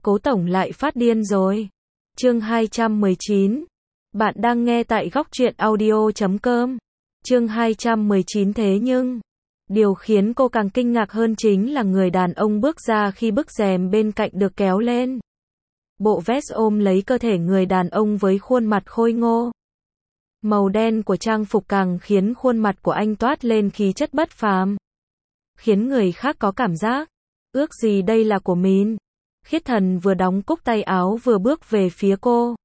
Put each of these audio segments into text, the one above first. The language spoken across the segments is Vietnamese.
Cố tổng lại phát điên rồi. Chương 219. Bạn đang nghe tại góc truyện audio.com. Chương 219 thế nhưng, điều khiến cô càng kinh ngạc hơn chính là người đàn ông bước ra khi bức rèm bên cạnh được kéo lên. Bộ vest ôm lấy cơ thể người đàn ông với khuôn mặt khôi ngô. Màu đen của trang phục càng khiến khuôn mặt của anh toát lên khí chất bất phàm, khiến người khác có cảm giác, ước gì đây là của mình. Khiết Thần vừa đóng cúc tay áo vừa bước về phía cô.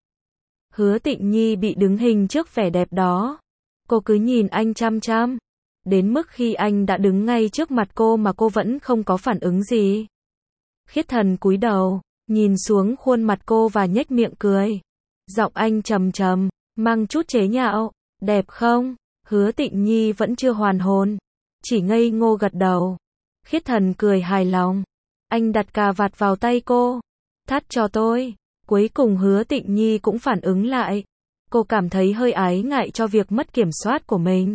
Hứa Tịnh Nhi bị đứng hình trước vẻ đẹp đó. Cô cứ nhìn anh chăm chăm, đến mức khi anh đã đứng ngay trước mặt cô mà cô vẫn không có phản ứng gì. Khiết Thần cúi đầu, nhìn xuống khuôn mặt cô và nhếch miệng cười. Giọng anh trầm trầm, mang chút chế nhạo, đẹp không? Hứa Tịnh Nhi vẫn chưa hoàn hồn, chỉ ngây ngô gật đầu. Khiết Thần cười hài lòng. Anh đặt cà vạt vào tay cô. Thắt cho tôi. Cuối cùng Hứa Tịnh Nhi cũng phản ứng lại. Cô cảm thấy hơi ái ngại cho việc mất kiểm soát của mình.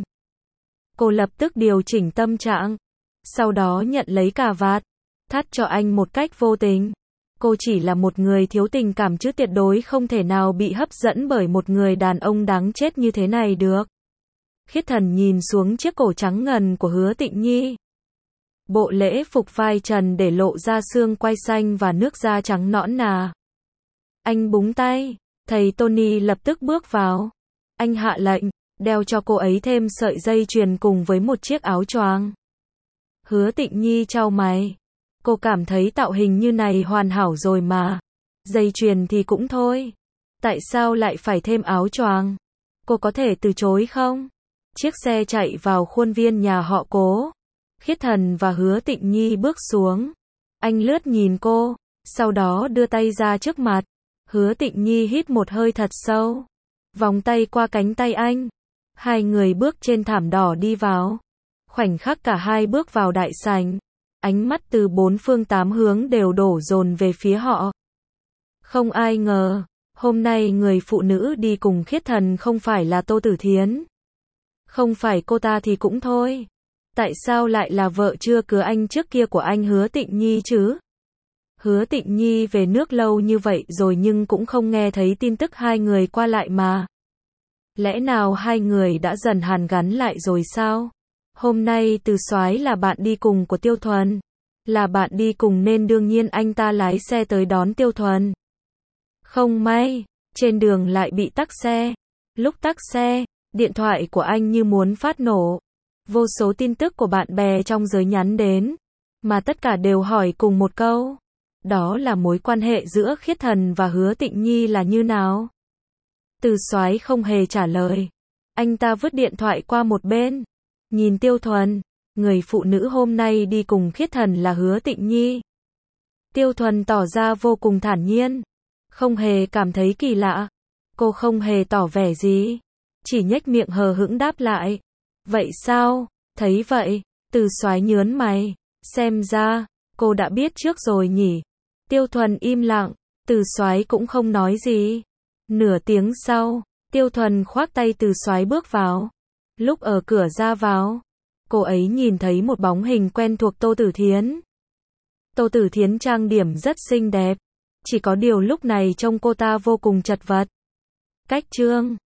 Cô lập tức điều chỉnh tâm trạng. Sau đó nhận lấy cà vạt, thắt cho anh một cách vô tình. Cô chỉ là một người thiếu tình cảm chứ tuyệt đối không thể nào bị hấp dẫn bởi một người đàn ông đáng chết như thế này được. Khiết Thần nhìn xuống chiếc cổ trắng ngần của Hứa Tịnh Nhi. Bộ lễ phục vai trần để lộ ra xương quai xanh và nước da trắng nõn nà. Anh búng tay, thầy Tony lập tức bước vào. Anh hạ lệnh, đeo cho cô ấy thêm sợi dây chuyền cùng với một chiếc áo choàng. Hứa Tịnh Nhi chau mày. Cô cảm thấy tạo hình như này hoàn hảo rồi mà. Dây chuyền thì cũng thôi. Tại sao lại phải thêm áo choàng? Cô có thể từ chối không? Chiếc xe chạy vào khuôn viên nhà họ Cố. Khiết Thần và Hứa Tịnh Nhi bước xuống. Anh lướt nhìn cô, sau đó đưa tay ra trước mặt. Hứa Tịnh Nhi hít một hơi thật sâu, vòng tay qua cánh tay anh. Hai người bước trên thảm đỏ đi vào. Khoảnh khắc cả hai bước vào đại sảnh, ánh mắt từ bốn phương tám hướng đều đổ dồn về phía họ. Không ai ngờ, hôm nay người phụ nữ đi cùng Khiết Thần không phải là Tô Tử Thiến. Không phải cô ta thì cũng thôi. Tại sao lại là vợ chưa cưới anh trước kia của anh Hứa Tịnh Nhi chứ? Hứa Tịnh Nhi về nước lâu như vậy rồi nhưng cũng không nghe thấy tin tức hai người qua lại mà. Lẽ nào hai người đã dần hàn gắn lại rồi sao? Hôm nay Từ Soái là bạn đi cùng của Tiêu Thuần. Là bạn đi cùng nên đương nhiên anh ta lái xe tới đón Tiêu Thuần. Không may, trên đường lại bị tắc xe. Lúc tắc xe, điện thoại của anh như muốn phát nổ. Vô số tin tức của bạn bè trong giới nhắn đến, mà tất cả đều hỏi cùng một câu. Đó là mối quan hệ giữa Khiết Thần và Hứa Tịnh Nhi là như nào? Từ Soái không hề trả lời. Anh ta vứt điện thoại qua một bên. Nhìn Tiêu Thuần, người phụ nữ hôm nay đi cùng Khiết Thần là Hứa Tịnh Nhi. Tiêu Thuần tỏ ra vô cùng thản nhiên, không hề cảm thấy kỳ lạ. Cô không hề tỏ vẻ gì, chỉ nhếch miệng hờ hững đáp lại. Vậy sao? Thấy vậy, Từ Soái nhớn mày. Xem ra, cô đã biết trước rồi nhỉ? Tiêu Thuần im lặng, Từ Soái cũng không nói gì. Nửa tiếng sau, Tiêu Thuần khoác tay Từ Soái bước vào. Lúc ở cửa ra vào, cô ấy nhìn thấy một bóng hình quen thuộc Tô Tử Thiến. Tô Tử Thiến trang điểm rất xinh đẹp, chỉ có điều lúc này trông cô ta vô cùng chật vật. Cách Trương